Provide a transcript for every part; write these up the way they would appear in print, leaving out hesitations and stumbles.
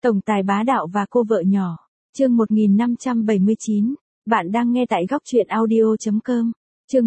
Tổng tài bá đạo và cô vợ nhỏ. Chương 1579. Bạn đang nghe tại góc truyện audio.com. Chương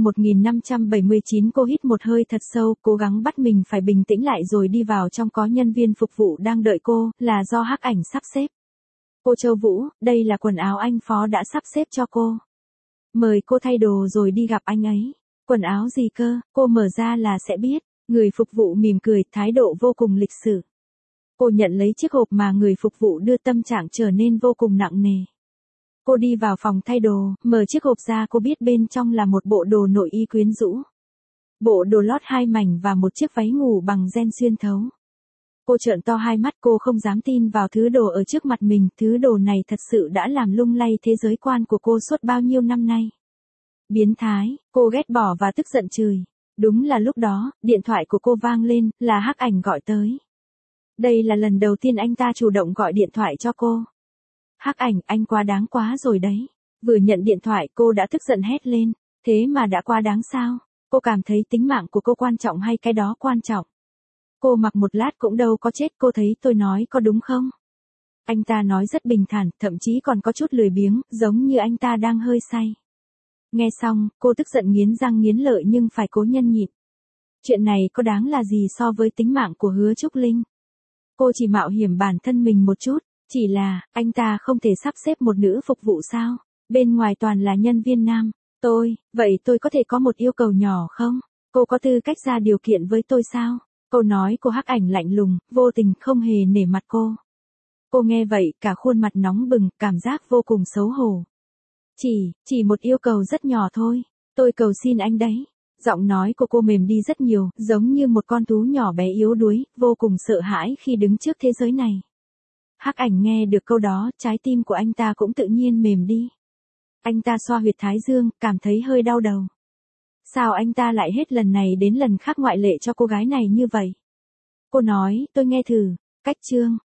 1579. Cô hít một hơi thật sâu, cố gắng bắt mình phải bình tĩnh lại rồi đi vào trong. Có nhân viên phục vụ đang đợi cô, là do Hắc Ảnh sắp xếp. Cô Châu Vũ, đây là quần áo anh Phó đã sắp xếp cho cô. Mời cô thay đồ rồi đi gặp anh ấy. Quần áo gì cơ, cô mở ra là sẽ biết. Người phục vụ mỉm cười, thái độ vô cùng lịch sự. Cô nhận lấy chiếc hộp mà người phục vụ đưa, tâm trạng trở nên vô cùng nặng nề. Cô đi vào phòng thay đồ, mở chiếc hộp ra, cô biết bên trong là một bộ đồ nội y quyến rũ. Bộ đồ lót 2 mảnh và một chiếc váy ngủ bằng ren xuyên thấu. Cô trợn to hai mắt, cô không dám tin vào thứ đồ ở trước mặt mình, thứ đồ này thật sự đã làm lung lay thế giới quan của cô suốt bao nhiêu năm nay. Biến thái, cô ghét bỏ và tức giận chửi. Đúng là lúc đó, điện thoại của cô vang lên, là Hắc Ảnh gọi tới. Đây là lần đầu tiên anh ta chủ động gọi điện thoại cho cô. Hắc Ảnh, anh quá đáng quá rồi đấy. Vừa nhận điện thoại cô đã tức giận hét lên. Thế mà đã quá đáng sao? Cô cảm thấy tính mạng của cô quan trọng hay cái đó quan trọng? Cô mặc một lát cũng đâu có chết, cô thấy tôi nói có đúng không? Anh ta nói rất bình thản, thậm chí còn có chút lười biếng, giống như anh ta đang hơi say. Nghe xong, cô tức giận nghiến răng nghiến lợi nhưng phải cố nhẫn nhịn. Chuyện này có đáng là gì so với tính mạng của Hứa Trúc Linh? Cô chỉ mạo hiểm bản thân mình một chút, chỉ là, anh ta không thể sắp xếp một nữ phục vụ sao? Bên ngoài toàn là nhân viên nam. Vậy tôi có thể có một yêu cầu nhỏ không? Cô có tư cách ra điều kiện với tôi sao? Câu nói của Hắc Ảnh lạnh lùng, vô tình, không hề nể mặt cô. Cô nghe vậy, cả khuôn mặt nóng bừng, cảm giác vô cùng xấu hổ. Chỉ một yêu cầu rất nhỏ thôi. Tôi cầu xin anh đấy. Giọng nói của cô mềm đi rất nhiều, giống như một con thú nhỏ bé yếu đuối, vô cùng sợ hãi khi đứng trước thế giới này. Hắc Ảnh nghe được câu đó, trái tim của anh ta cũng tự nhiên mềm đi. Anh ta xoa huyệt thái dương, cảm thấy hơi đau đầu. Sao anh ta lại hết lần này đến lần khác ngoại lệ cho cô gái này như vậy? Cô nói, tôi nghe thử. Cách chương.